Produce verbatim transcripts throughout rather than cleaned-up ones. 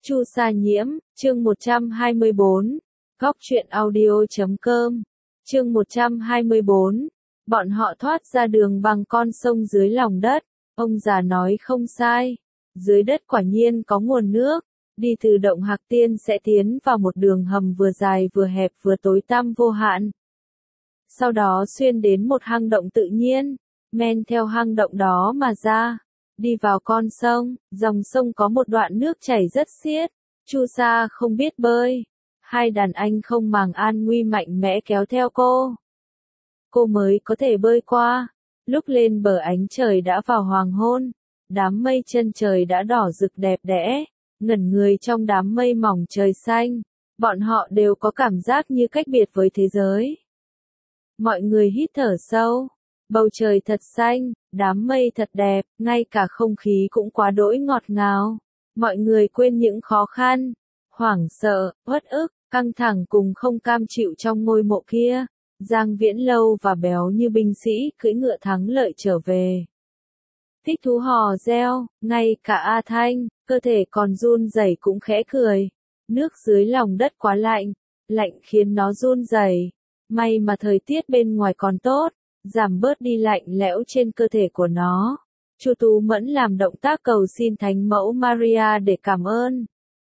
Chu Sa Nhiễm, chương một trăm hai mươi bốn, góc truyện audio chấm com, chương một trăm hai mươi bốn, bọn họ thoát ra đường bằng con sông dưới lòng đất, ông già nói không sai, dưới đất quả nhiên có nguồn nước, đi từ động Hạc Tiên sẽ tiến vào một đường hầm vừa dài vừa hẹp vừa tối tăm vô hạn. Sau đó xuyên đến một hang động tự nhiên, men theo hang động đó mà ra. Đi vào con sông, dòng sông có một đoạn nước chảy rất xiết, Chu Sa không biết bơi, hai đàn anh không màng an nguy mạnh mẽ kéo theo cô. Cô mới có thể bơi qua, lúc lên bờ ánh trời đã vào hoàng hôn, đám mây chân trời đã đỏ rực đẹp đẽ, ngẩn người trong đám mây mỏng trời xanh, bọn họ đều có cảm giác như cách biệt với thế giới. Mọi người hít thở sâu. Bầu trời thật xanh, đám mây thật đẹp, ngay cả không khí cũng quá đỗi ngọt ngào. Mọi người quên những khó khăn, hoảng sợ, uất ức, căng thẳng cùng không cam chịu trong ngôi mộ kia. Giang Viễn Lâu và béo như binh sĩ cưỡi ngựa thắng lợi trở về. Thích thú hò reo, ngay cả A Thanh, cơ thể còn run rẩy cũng khẽ cười. Nước dưới lòng đất quá lạnh, lạnh khiến nó run rẩy. May mà thời tiết bên ngoài còn tốt. Giảm bớt đi lạnh lẽo trên cơ thể của nó. Chu Tú Mẫn làm động tác cầu xin Thánh Mẫu Maria để cảm ơn.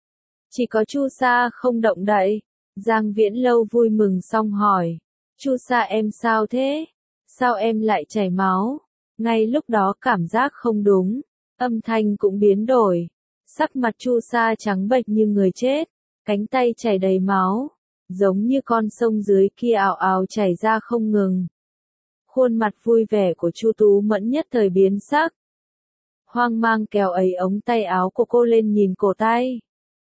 Chỉ có Chu Sa không động đậy. Giang Viễn Lâu vui mừng xong hỏi. Chu Sa em sao thế? Sao em lại chảy máu? Ngay lúc đó cảm giác không đúng. Âm thanh cũng biến đổi. Sắc mặt Chu Sa trắng bệch như người chết. Cánh tay chảy đầy máu. Giống như con sông dưới kia ào ào chảy ra không ngừng. Khuôn mặt vui vẻ của Chu Tú Mẫn nhất thời biến sắc. Hoang mang kéo ấy ống tay áo của cô lên nhìn cổ tay.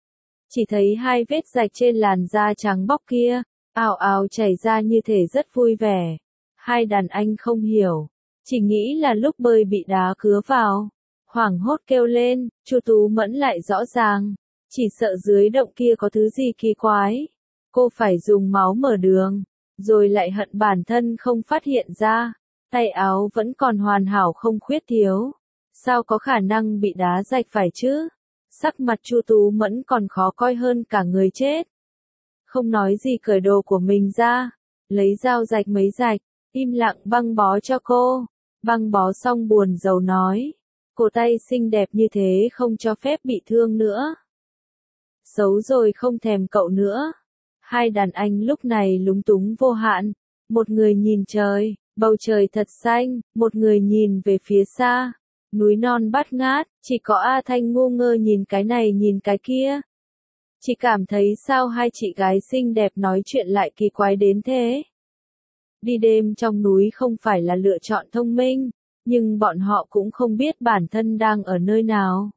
Chỉ thấy hai vết rạch trên làn da trắng bóc kia, ào ào chảy ra như thể rất vui vẻ. Hai đàn anh không hiểu, chỉ nghĩ là lúc bơi bị đá cứa vào. Hoảng hốt kêu lên, Chu Tú Mẫn lại rõ ràng, chỉ sợ dưới động kia có thứ gì kỳ quái. Cô phải dùng máu mở đường. Rồi lại hận bản thân không phát hiện ra, tay áo vẫn còn hoàn hảo không khuyết thiếu. Sao có khả năng bị đá rạch phải chứ? Sắc mặt Chu Tú Mẫn còn khó coi hơn cả người chết. Không nói gì cởi đồ của mình ra, lấy dao rạch mấy rạch, im lặng băng bó cho cô. Băng bó xong buồn rầu nói, cổ tay xinh đẹp như thế không cho phép bị thương nữa. Xấu rồi không thèm cậu nữa. Hai đàn anh lúc này lúng túng vô hạn, một người nhìn trời, bầu trời thật xanh, một người nhìn về phía xa, núi non bát ngát, chỉ có A Thanh ngu ngơ nhìn cái này nhìn cái kia. Chỉ cảm thấy sao hai chị gái xinh đẹp nói chuyện lại kỳ quái đến thế. Đi đêm trong núi không phải là lựa chọn thông minh, nhưng bọn họ cũng không biết bản thân đang ở nơi nào.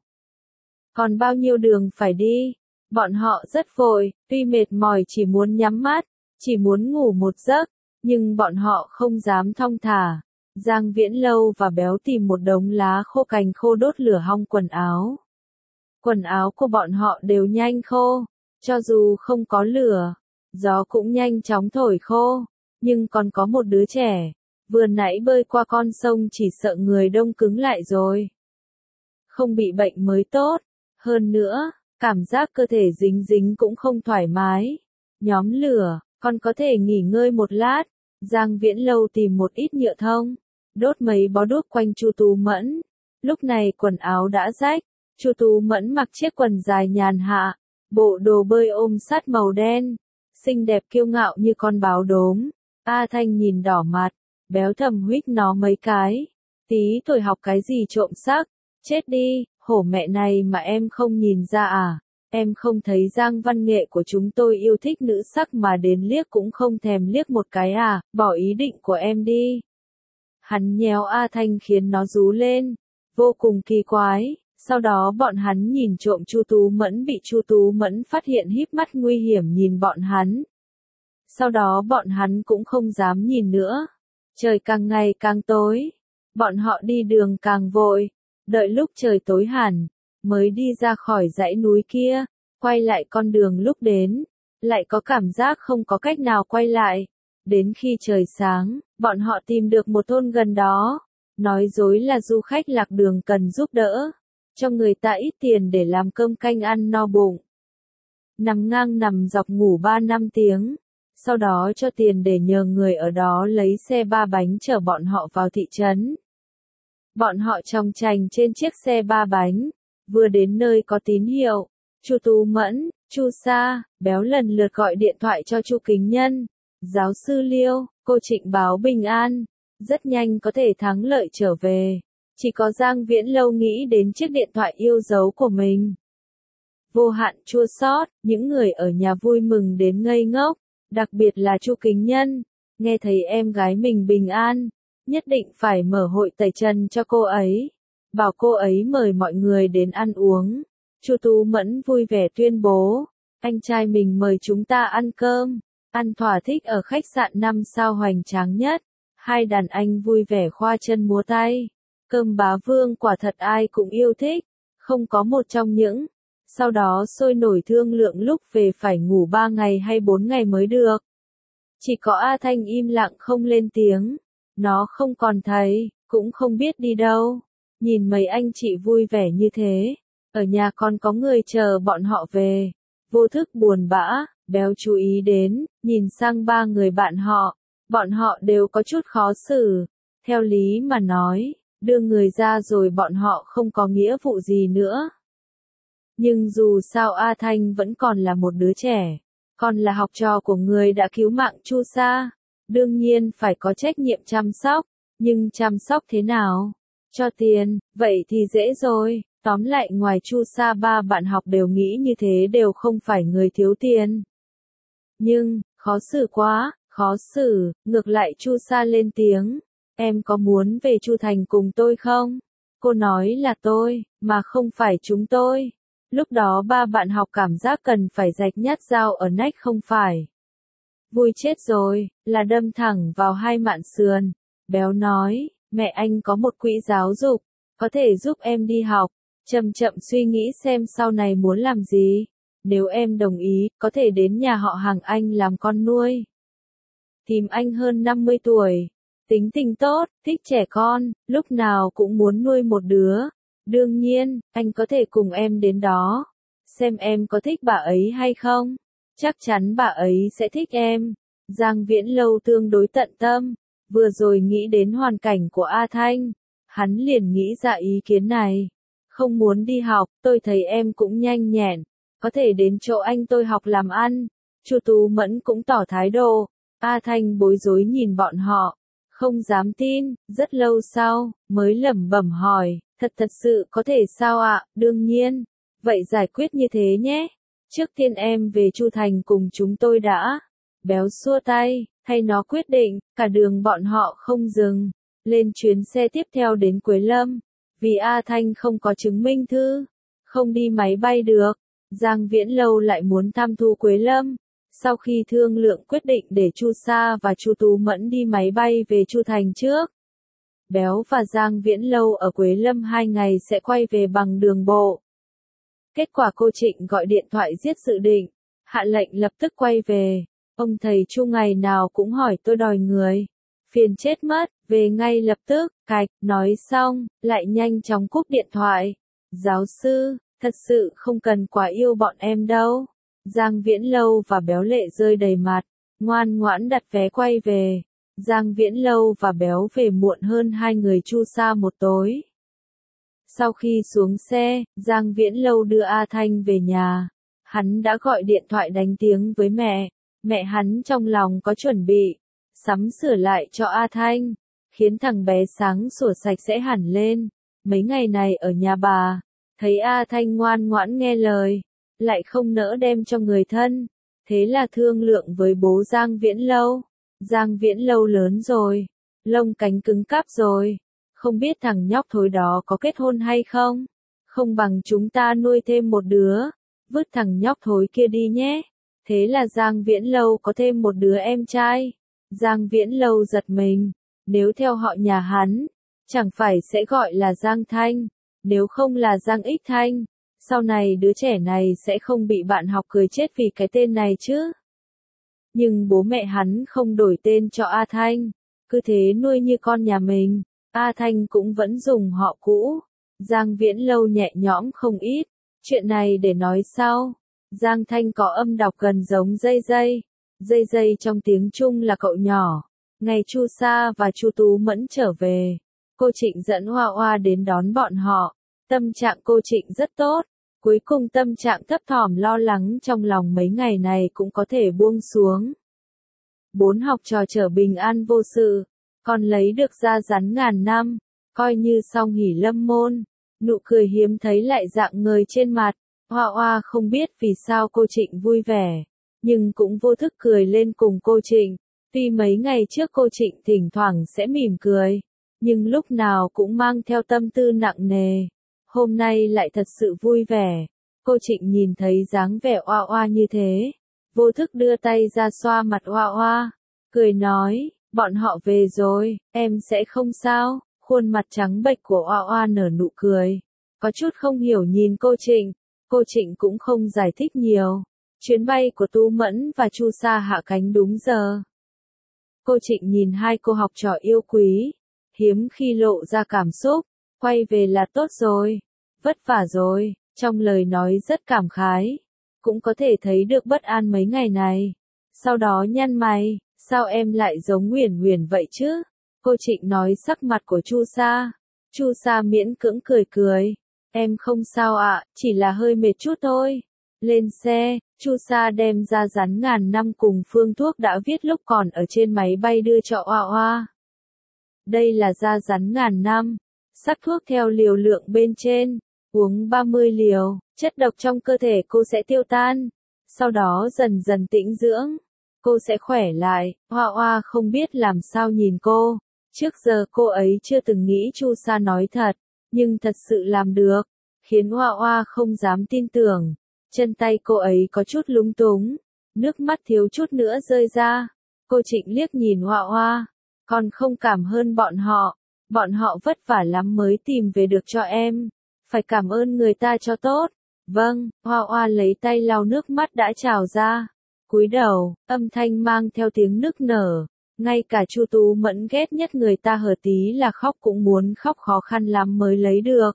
Còn bao nhiêu đường phải đi. Bọn họ rất vội, tuy mệt mỏi chỉ muốn nhắm mắt, chỉ muốn ngủ một giấc, nhưng bọn họ không dám thong thả. Giang Viễn Lâu và béo tìm một đống lá khô cành khô đốt lửa hong quần áo. Quần áo của bọn họ đều nhanh khô, cho dù không có lửa, gió cũng nhanh chóng thổi khô, nhưng còn có một đứa trẻ, vừa nãy bơi qua con sông chỉ sợ người đông cứng lại rồi. Không bị bệnh mới tốt, hơn nữa. Cảm giác cơ thể dính dính cũng không thoải mái. Nhóm lửa, còn có thể nghỉ ngơi một lát. Giang Viễn Lâu tìm một ít nhựa thông, đốt mấy bó đuốc quanh Chu Tú Mẫn. Lúc này quần áo đã rách, Chu Tú Mẫn mặc chiếc quần dài nhàn hạ, bộ đồ bơi ôm sát màu đen, xinh đẹp kiêu ngạo như con báo đốm. A Thanh nhìn đỏ mặt, béo thầm huých nó mấy cái. Tí tuổi học cái gì trộm sắc, chết đi. Hổ mẹ này mà em không nhìn ra à, em không thấy Giang văn nghệ của chúng tôi yêu thích nữ sắc mà đến liếc cũng không thèm liếc một cái à, bỏ ý định của em đi. Hắn nhéo A Thanh khiến nó rú lên, vô cùng kỳ quái, sau đó bọn hắn nhìn trộm Chu Tú Mẫn bị Chu Tú Mẫn phát hiện híp mắt nguy hiểm nhìn bọn hắn. Sau đó bọn hắn cũng không dám nhìn nữa, trời càng ngày càng tối, bọn họ đi đường càng vội. Đợi lúc trời tối hẳn, mới đi ra khỏi dãy núi kia, quay lại con đường lúc đến, lại có cảm giác không có cách nào quay lại. Đến khi trời sáng, bọn họ tìm được một thôn gần đó, nói dối là du khách lạc đường cần giúp đỡ. cho người ta ít tiền để làm cơm canh ăn no bụng. Nằm ngang nằm dọc ngủ ba năm tiếng, sau đó cho tiền để nhờ người ở đó lấy xe ba bánh chở bọn họ vào thị trấn. Bọn họ chòng chành trên chiếc xe ba bánh, vừa đến nơi có tín hiệu, Chu Tú Mẫn, Chu Sa, Béo lần lượt gọi điện thoại cho Chu Kính Nhân, giáo sư Liêu, cô Trịnh báo bình an, rất nhanh có thể thắng lợi trở về. Chỉ có Giang Viễn Lâu nghĩ đến chiếc điện thoại yêu dấu của mình. Vô hạn chua xót, những người ở nhà vui mừng đến ngây ngốc, đặc biệt là Chu Kính Nhân, nghe thấy em gái mình bình an, nhất định phải mở hội tẩy trần cho cô ấy, bảo cô ấy mời mọi người đến ăn uống. Chu Tú Mẫn vui vẻ tuyên bố, anh trai mình mời chúng ta ăn cơm, ăn thỏa thích ở khách sạn năm sao hoành tráng nhất. Hai đàn anh vui vẻ khoa chân múa tay, cơm bá vương quả thật ai cũng yêu thích, không có một trong những. Sau đó sôi nổi thương lượng lúc về phải ngủ ba ngày hay bốn ngày mới được. Chỉ có A Thanh im lặng không lên tiếng, nó không còn thấy, cũng không biết đi đâu. Nhìn mấy anh chị vui vẻ như thế, ở nhà còn có người chờ bọn họ về. Vô thức buồn bã, Béo chú ý đến, nhìn sang ba người bạn họ, bọn họ đều có chút khó xử. Theo lý mà nói, đưa người ra rồi bọn họ không có nghĩa vụ gì nữa. Nhưng dù sao A Thanh vẫn còn là một đứa trẻ, còn là học trò của người đã cứu mạng Chu Sa, đương nhiên phải có trách nhiệm chăm sóc, nhưng chăm sóc thế nào? Cho tiền, vậy thì dễ rồi, tóm lại ngoài Chu Sa ba bạn học đều nghĩ như thế đều không phải người thiếu tiền. Nhưng, khó xử quá, khó xử, ngược lại Chu Sa lên tiếng, em có muốn về Chu Thành cùng tôi không? Cô nói là tôi, mà không phải chúng tôi. Lúc đó ba bạn học cảm giác cần phải rạch nhát dao ở nách không phải. Vui chết rồi, là đâm thẳng vào hai mạn sườn. Béo nói, mẹ anh có một quỹ giáo dục, có thể giúp em đi học. Chậm chậm suy nghĩ xem sau này muốn làm gì. Nếu em đồng ý, có thể đến nhà họ hàng anh làm con nuôi. Tìm anh hơn năm mươi tuổi, tính tình tốt, thích trẻ con, lúc nào cũng muốn nuôi một đứa. Đương nhiên, anh có thể cùng em đến đó. Xem em có thích bà ấy hay không? Chắc chắn bà ấy sẽ thích em. Giang Viễn Lâu tương đối tận tâm. Vừa rồi nghĩ đến hoàn cảnh của A Thanh. Hắn liền nghĩ ra ý kiến này. Không muốn đi học, tôi thấy em cũng nhanh nhẹn. Có thể đến chỗ anh tôi học làm ăn. Chu Tú Mẫn cũng tỏ thái độ. A Thanh bối rối nhìn bọn họ. Không dám tin, rất lâu sau, mới lẩm bẩm hỏi. Thật thật sự có thể sao ạ, đương nhiên. Vậy giải quyết như thế nhé. Trước tiên em về Chu Thành cùng chúng tôi đã. Béo xua tay, thay nó quyết định, cả đường bọn họ không dừng. Lên chuyến xe tiếp theo đến Quế Lâm. Vì A Thanh không có chứng minh thư, không đi máy bay được. Giang Viễn Lâu lại muốn thăm Thu Quế Lâm. Sau khi thương lượng quyết định để Chu Sa và Chu Tú Mẫn đi máy bay về Chu Thành trước. Béo và Giang Viễn Lâu ở Quế Lâm hai ngày sẽ quay về bằng đường bộ. Kết quả cô Trịnh gọi điện thoại giết dự định, hạ lệnh lập tức quay về. Ông thầy Chu ngày nào cũng hỏi tôi đòi người. Phiền chết mất, về ngay lập tức, cạch, nói xong, lại nhanh chóng cúp điện thoại. Giáo sư, thật sự không cần quá yêu bọn em đâu. Giang Viễn Lâu và Béo lệ rơi đầy mặt, ngoan ngoãn đặt vé quay về. Giang Viễn Lâu và Béo về muộn hơn hai người Chu Sa một tối. Sau khi xuống xe, Giang Viễn Lâu đưa A Thanh về nhà. Hắn đã gọi điện thoại đánh tiếng với mẹ. Mẹ hắn trong lòng có chuẩn bị, sắm sửa lại cho A Thanh, khiến thằng bé sáng sủa sạch sẽ hẳn lên. Mấy ngày này ở nhà bà, thấy A Thanh ngoan ngoãn nghe lời, lại không nỡ đem cho người thân. Thế là thương lượng với bố Giang Viễn Lâu. Giang Viễn Lâu lớn rồi, lông cánh cứng cáp rồi, không biết thằng nhóc thối đó có kết hôn hay không? Không bằng chúng ta nuôi thêm một đứa, vứt thằng nhóc thối kia đi nhé. Thế là Giang Viễn Lâu có thêm một đứa em trai. Giang Viễn Lâu giật mình, nếu theo họ nhà hắn, chẳng phải sẽ gọi là Giang Thanh, nếu không là Giang Ích Thanh. Sau này đứa trẻ này sẽ không bị bạn học cười chết vì cái tên này chứ. Nhưng bố mẹ hắn không đổi tên cho A Thanh, cứ thế nuôi như con nhà mình. A Thanh cũng vẫn dùng họ cũ. Giang Viễn Lâu nhẹ nhõm không ít, chuyện này để nói sau. Giang Thanh có âm đọc gần giống dây dây. Dây dây trong tiếng Trung là cậu nhỏ. Ngày Chu Sa và Chu Tú Mẫn trở về, cô Trịnh dẫn Hoa Hoa đến đón bọn họ. Tâm trạng cô Trịnh rất tốt. Cuối cùng tâm trạng thấp thỏm lo lắng trong lòng mấy ngày này cũng có thể buông xuống. Bốn học trò trở bình an vô sự, còn lấy được da rắn ngàn năm, coi như xong hỉ lâm môn. Nụ cười hiếm thấy lại dạng ngời trên mặt. Hoa Hoa không biết vì sao cô Trịnh vui vẻ, nhưng cũng vô thức cười lên cùng cô Trịnh. Tuy mấy ngày trước cô Trịnh thỉnh thoảng sẽ mỉm cười, nhưng lúc nào cũng mang theo tâm tư nặng nề. Hôm nay lại thật sự vui vẻ. Cô Trịnh nhìn thấy dáng vẻ Hoa Hoa như thế, vô thức đưa tay ra xoa mặt Hoa Hoa, cười nói, bọn họ về rồi, em sẽ không sao. Khuôn mặt trắng bệch của Hoa Hoa nở nụ cười, có chút không hiểu nhìn cô Trịnh. Cô Trịnh cũng không giải thích nhiều. Chuyến bay của Tú Mẫn và Chu Sa hạ cánh đúng giờ. Cô Trịnh nhìn hai cô học trò yêu quý, hiếm khi lộ ra cảm xúc, quay về là tốt rồi, vất vả rồi, trong lời nói rất cảm khái, cũng có thể thấy được bất an mấy ngày này. Sau đó nhăn mày, sao em lại giống Nguyền Nguyền vậy chứ? Cô Trịnh nói sắc mặt của Chu Sa. Chu Sa miễn cưỡng cười cười, em không sao ạ, chỉ là hơi mệt chút thôi. Lên xe, Chu Sa đem da rắn ngàn năm cùng phương thuốc đã viết lúc còn ở trên máy bay đưa cho Hoa Hoa. Đây là da rắn ngàn năm, sắc thuốc theo liều lượng bên trên, uống ba mươi liều, chất độc trong cơ thể cô sẽ tiêu tan, sau đó dần dần tĩnh dưỡng, cô sẽ khỏe lại. Hoa Hoa không biết làm sao nhìn cô, trước giờ cô ấy chưa từng nghĩ Chu Sa nói thật, nhưng thật sự làm được, khiến Hoa Hoa không dám tin tưởng. Chân tay cô ấy có chút lúng túng, nước mắt thiếu chút nữa rơi ra. Cô Trịnh liếc nhìn Hoa Hoa, còn không cảm hơn bọn họ, bọn họ vất vả lắm mới tìm về được cho em, phải cảm ơn người ta cho tốt. Vâng, Hoa Hoa lấy tay lau nước mắt đã trào ra, cúi đầu, âm thanh mang theo tiếng nức nở. Ngay cả Chu Tú Mẫn ghét nhất người ta hở tí là khóc cũng muốn khóc, khó khăn lắm mới lấy được.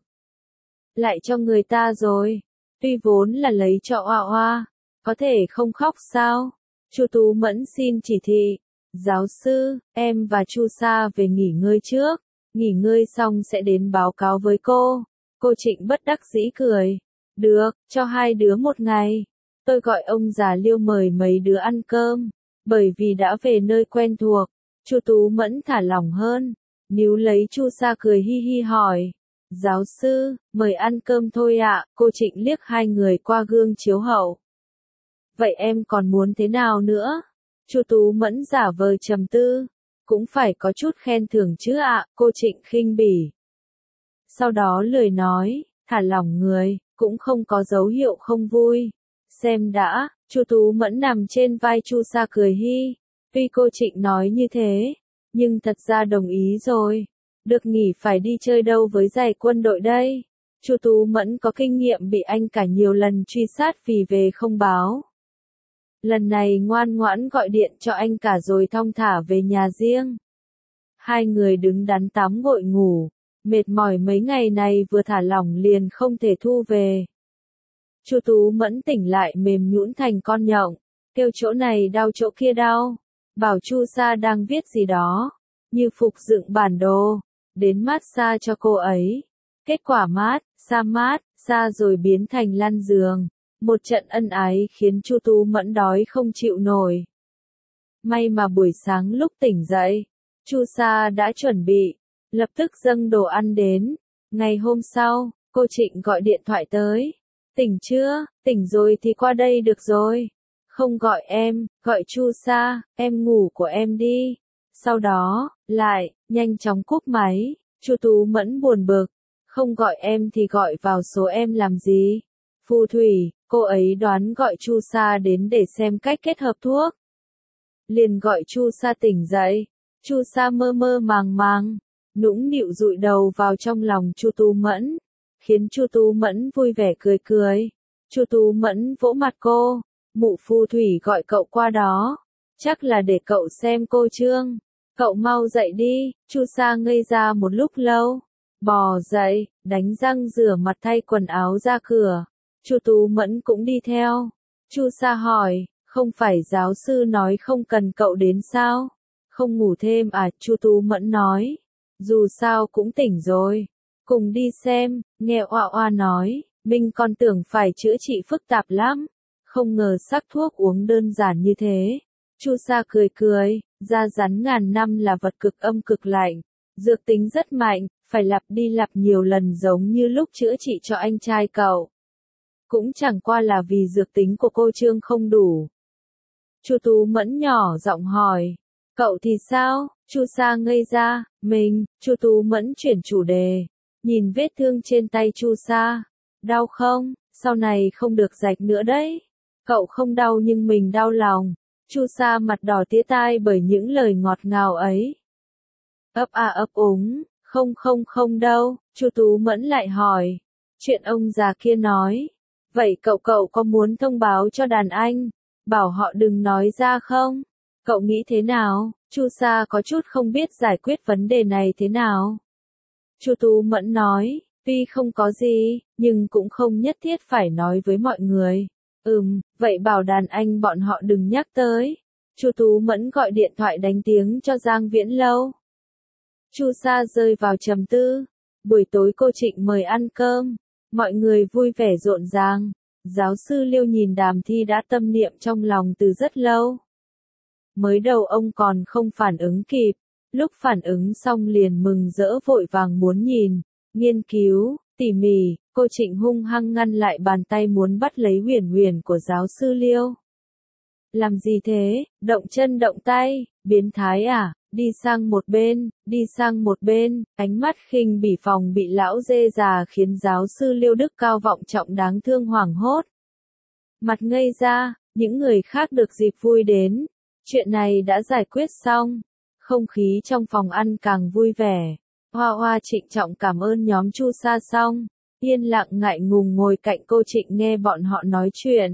Lại cho người ta rồi. Tuy vốn là lấy cho Hoa Hoa, có thể không khóc sao? Chu Tú Mẫn xin chỉ thị. Giáo sư, em và Chu Sa về nghỉ ngơi trước, nghỉ ngơi xong sẽ đến báo cáo với cô. Cô Trịnh bất đắc dĩ cười. Được, cho hai đứa một ngày. Tôi gọi ông già Liêu mời mấy đứa ăn cơm, bởi vì đã về nơi quen thuộc. Chu Tú Mẫn thả lỏng hơn, níu lấy Chu Sa cười hi hi hỏi. Giáo sư, mời ăn cơm thôi ạ. Cô Trịnh liếc hai người qua gương chiếu hậu. Vậy em còn muốn thế nào nữa? Chu Tú Mẫn giả vờ trầm tư. Cũng phải có chút khen thưởng chứ ạ. Cô Trịnh khinh bỉ. Sau đó lười nói, thả lỏng người, cũng không có dấu hiệu không vui. Xem đã, Chu Tú Mẫn nằm trên vai Chu Sa cười hi. Tuy cô Trịnh nói như thế, nhưng thật ra đồng ý rồi. Được nghỉ phải đi chơi đâu với giày quân đội đây. Chu Tú Mẫn có kinh nghiệm bị anh cả nhiều lần truy sát vì về không báo. Lần này ngoan ngoãn gọi điện cho anh cả rồi thong thả về nhà riêng. Hai người đứng đắn tắm gội ngủ, mệt mỏi mấy ngày này vừa thả lỏng liền không thể thu về. Chu Tú Mẫn tỉnh lại mềm nhũn thành con nhộng, kêu chỗ này đau chỗ kia đau, bảo Chu Sa đang viết gì đó, như phục dựng bản đồ, đến mát xa cho cô ấy. Kết quả mát, xa mát, xa rồi biến thành lăn giường. Một trận ân ái khiến Chu Tú Mẫn đói không chịu nổi. May mà buổi sáng lúc tỉnh dậy, Chu Sa đã chuẩn bị, lập tức dâng đồ ăn đến. Ngày hôm sau, cô Trịnh gọi điện thoại tới. Tỉnh chưa? Tỉnh rồi thì qua đây được rồi. Không gọi em, gọi Chu Sa, em ngủ của em đi. Sau đó, lại, nhanh chóng cúp máy. Chu Tú Mẫn buồn bực. Không gọi em thì gọi vào số em làm gì? Phù thủy, cô ấy đoán gọi Chu Sa đến để xem cách kết hợp thuốc. Liền gọi Chu Sa tỉnh dậy. Chu Sa mơ mơ màng màng, nũng nịu dụi đầu vào trong lòng Chu Tú Mẫn, khiến Chu Tú Mẫn vui vẻ cười cười. Chu Tú Mẫn vỗ mặt cô, mụ phù thủy gọi cậu qua đó, chắc là để cậu xem cô Trương. Cậu mau dậy đi. Chu Sa ngây ra một lúc lâu, bò dậy, đánh răng rửa mặt thay quần áo ra cửa. Chu Tú Mẫn cũng đi theo. Chu Sa hỏi, không phải giáo sư nói không cần cậu đến sao? Không ngủ thêm à? Chu Tú Mẫn nói, dù sao cũng tỉnh rồi. Cùng đi xem, nghe Oa Oa nói, mình còn tưởng phải chữa trị phức tạp lắm. Không ngờ sắc thuốc uống đơn giản như thế. Chu Sa cười cười, da rắn ngàn năm là vật cực âm cực lạnh. Dược tính rất mạnh, phải lặp đi lặp nhiều lần giống như lúc chữa trị cho anh trai cậu. Cũng chẳng qua là vì dược tính của cô Trương không đủ. Chu Tú Mẫn nhỏ giọng hỏi, cậu thì sao? Chu Sa ngây ra, mình. Chu Tú Mẫn chuyển chủ đề, nhìn vết thương trên tay Chu Sa. Đau không? Sau này không được rạch nữa đấy. Cậu không đau nhưng mình đau lòng. Chu Sa mặt đỏ tía tai bởi những lời ngọt ngào ấy. Ấp a ấp úng, không không không đâu. Chu Tú Mẫn lại hỏi, chuyện ông già kia nói. Vậy cậu cậu có muốn thông báo cho đàn anh, bảo họ đừng nói ra không? Cậu nghĩ thế nào? Chu Sa có chút không biết giải quyết vấn đề này thế nào. Chu Tú Mẫn nói, tuy không có gì, nhưng cũng không nhất thiết phải nói với mọi người. Ừm, vậy bảo đàn anh bọn họ đừng nhắc tới. Chu Tú Mẫn gọi điện thoại đánh tiếng cho Giang Viễn Lâu. Chu Sa rơi vào trầm tư. Buổi tối cô Trịnh mời ăn cơm. Mọi người vui vẻ rộn ràng. Giáo sư Liêu nhìn Đàm Thi đã tâm niệm trong lòng từ rất lâu. Mới đầu ông còn không phản ứng kịp. Lúc phản ứng xong liền mừng rỡ vội vàng muốn nhìn, nghiên cứu, tỉ mỉ. Cô Trịnh hung hăng ngăn lại bàn tay muốn bắt lấy Huyền Huyền của giáo sư Liêu. Làm gì thế? Động chân động tay, biến thái à? Đi sang một bên, đi sang một bên. Ánh mắt khinh bỉ phòng bị lão dê già khiến giáo sư Liêu đức cao vọng trọng đáng thương hoảng hốt. Mặt ngây ra, những người khác được dịp vui đến. Chuyện này đã giải quyết xong. Không khí trong phòng ăn càng vui vẻ. Hoa Hoa trịnh trọng cảm ơn nhóm Chu Sa xong. Yên lặng ngại ngùng ngồi cạnh cô Trịnh nghe bọn họ nói chuyện.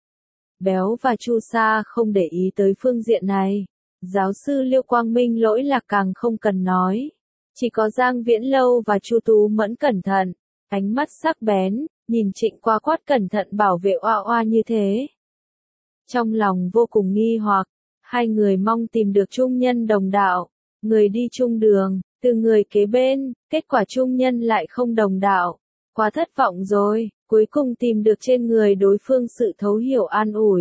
Béo và Chu Sa không để ý tới phương diện này. Giáo sư Liêu Quang Minh lỗi lạc càng không cần nói. Chỉ có Giang Viễn Lâu và Chu Tú Mẫn cẩn thận. Ánh mắt sắc bén, nhìn Trịnh Qua Quát cẩn thận bảo vệ Oa Oa như thế. Trong lòng vô cùng nghi hoặc, hai người mong tìm được chung nhân đồng đạo. Người đi chung đường, từ người kế bên, kết quả chung nhân lại không đồng đạo. Quá thất vọng rồi, cuối cùng tìm được trên người đối phương sự thấu hiểu an ủi.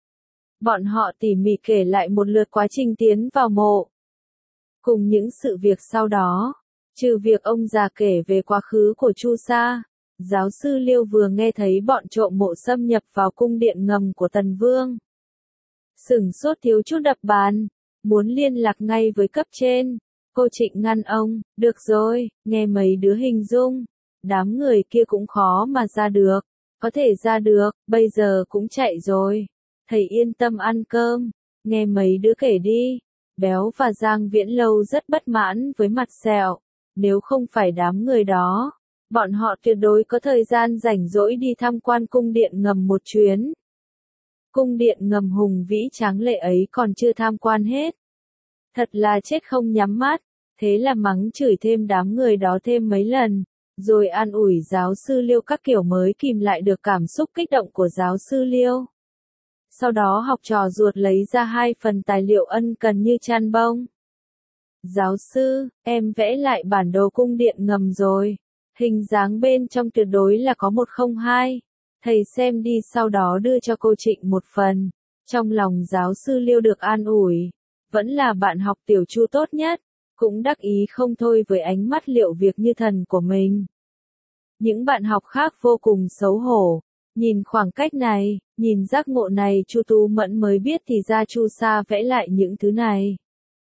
Bọn họ tỉ mỉ kể lại một lượt quá trình tiến vào mộ. Cùng những sự việc sau đó, trừ việc ông già kể về quá khứ của Chu Sa, giáo sư Liêu vừa nghe thấy bọn trộm mộ xâm nhập vào cung điện ngầm của Tần Vương. Sửng sốt thiếu chút đập bàn, muốn liên lạc ngay với cấp trên. Cô Trịnh ngăn ông, được rồi, nghe mấy đứa hình dung. Đám người kia cũng khó mà ra được. Có thể ra được, bây giờ cũng chạy rồi. Thầy yên tâm ăn cơm. Nghe mấy đứa kể đi. Béo và Giang Viễn Lâu rất bất mãn với mặt sẹo. Nếu không phải đám người đó, bọn họ tuyệt đối có thời gian rảnh rỗi đi tham quan cung điện ngầm một chuyến. Cung điện ngầm hùng vĩ tráng lệ ấy còn chưa tham quan hết. Thật là chết không nhắm mắt. Thế là mắng chửi thêm đám người đó thêm mấy lần. Rồi an ủi giáo sư Liêu các kiểu mới kìm lại được cảm xúc kích động của giáo sư Liêu. Sau đó học trò ruột lấy ra hai phần tài liệu ân cần như chăn bông. Giáo sư, em vẽ lại bản đồ cung điện ngầm rồi. Hình dáng bên trong tuyệt đối là có một không hai. Thầy xem đi sau đó đưa cho cô Trịnh một phần. Trong lòng giáo sư Liêu được an ủi. Vẫn là bạn học tiểu Chu tốt nhất. Cũng đắc ý không thôi với ánh mắt liệu việc như thần của mình. Những bạn học khác vô cùng xấu hổ. Nhìn khoảng cách này, nhìn giác ngộ này Chu Tú Mẫn mới biết thì ra Chu Sa vẽ lại những thứ này.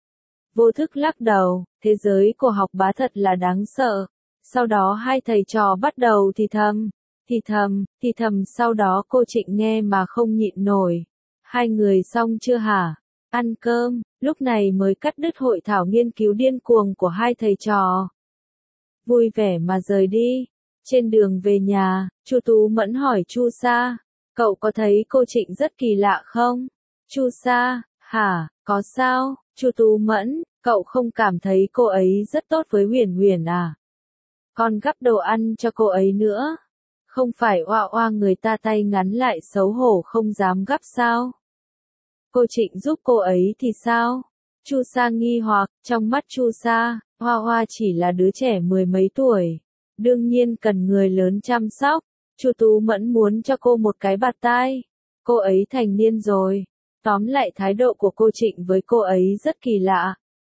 Vô thức lắc đầu, thế giới của học bá thật là đáng sợ. Sau đó hai thầy trò bắt đầu thì thầm, thì thầm, thì thầm sau đó cô Trịnh nghe mà không nhịn nổi. Hai người xong chưa hả? Ăn cơm, lúc này mới cắt đứt hội thảo nghiên cứu điên cuồng của hai thầy trò. Vui vẻ mà rời đi. Trên đường về nhà, Chu Tú Mẫn hỏi Chu Sa, cậu có thấy cô Trịnh rất kỳ lạ không? Chu Sa, hả, có sao? Chu Tú Mẫn, cậu không cảm thấy cô ấy rất tốt với Huyền Huyền à? Còn gắp đồ ăn cho cô ấy nữa. Không phải oa oa người ta tay ngắn lại xấu hổ không dám gắp sao? Cô Trịnh giúp cô ấy thì sao? Chu Sa nghi hoặc, trong mắt Chu Sa, Hoa Hoa chỉ là đứa trẻ mười mấy tuổi, đương nhiên cần người lớn chăm sóc. Chu Tú Mẫn muốn cho cô một cái bạt tai. Cô ấy thành niên rồi. Tóm lại thái độ của cô Trịnh với cô ấy rất kỳ lạ.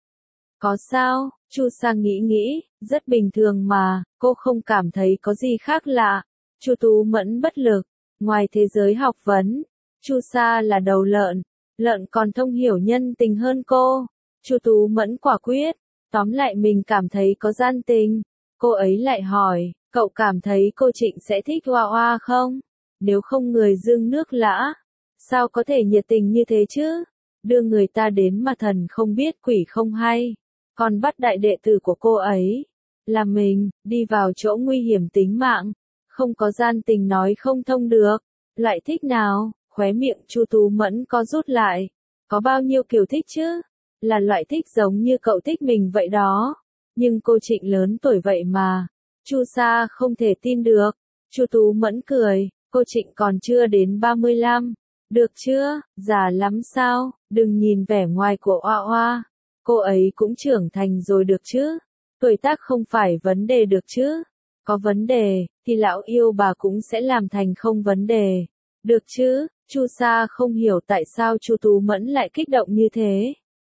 Có sao? Chu Sa nghĩ nghĩ, rất bình thường mà, cô không cảm thấy có gì khác lạ. Chu Tú Mẫn bất lực, ngoài thế giới học vấn, Chu Sa là đầu lợn, lợn còn thông hiểu nhân tình hơn cô. Chu Tú Mẫn quả quyết, tóm lại mình cảm thấy có gian tình. Cô ấy lại hỏi, cậu cảm thấy cô Trịnh sẽ thích Hoa Hoa không? Nếu không người dương nước lã, sao có thể nhiệt tình như thế chứ? Đưa người ta đến mà thần không biết quỷ không hay. Còn bắt đại đệ tử của cô ấy, là mình, đi vào chỗ nguy hiểm tính mạng. Không có gian tình nói không thông được. Loại thích nào? Khóe miệng Chu Tú Mẫn co rút lại. Có bao nhiêu kiểu thích chứ? Là loại thích giống như cậu thích mình vậy đó. Nhưng cô Trịnh lớn tuổi vậy mà. Chu Sa không thể tin được. Chu Tú Mẫn cười, cô Trịnh còn chưa đến ba mươi lăm. Được chưa? Già lắm sao? Đừng nhìn vẻ ngoài của Oa Oa. Cô ấy cũng trưởng thành rồi được chứ? Tuổi tác không phải vấn đề được chứ? Có vấn đề, thì lão yêu bà cũng sẽ làm thành không vấn đề. Được chứ? Chu Sa không hiểu tại sao Chu Tú Mẫn lại kích động như thế.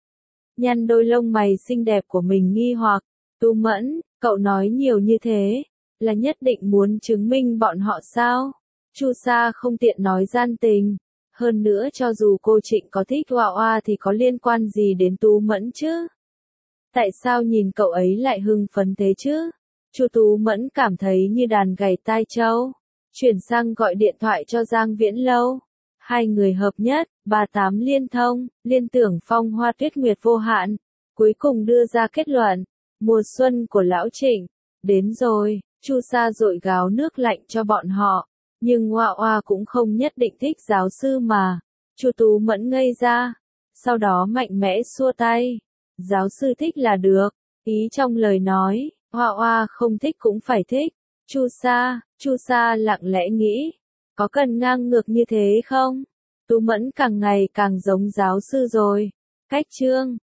Nhăn đôi lông mày xinh đẹp của mình nghi hoặc. Tú Mẫn, cậu nói nhiều như thế, là nhất định muốn chứng minh bọn họ sao? Chu Sa không tiện nói gian tình. Hơn nữa cho dù cô Trịnh có thích Hoa Hoa thì có liên quan gì đến Tú Mẫn chứ? Tại sao nhìn cậu ấy lại hưng phấn thế chứ? Chu Tú Mẫn cảm thấy như đàn gảy tai trâu. Chuyển sang gọi điện thoại cho Giang Viễn Lâu. Hai người hợp nhất, ba tám liên thông, liên tưởng phong hoa tuyết nguyệt vô hạn. Cuối cùng đưa ra kết luận, mùa xuân của lão Trịnh, đến rồi. Chu Sa dội gáo nước lạnh cho bọn họ. Nhưng Hoa Hoa cũng không nhất định thích giáo sư mà. Chu Tú Mẫn ngây ra. Sau đó mạnh mẽ xua tay. Giáo sư thích là được. Ý trong lời nói, Hoa Hoa không thích cũng phải thích. Chu Sa, Chu Sa lặng lẽ nghĩ. Có cần ngang ngược như thế không? Tú Mẫn càng ngày càng giống giáo sư rồi. Cách chương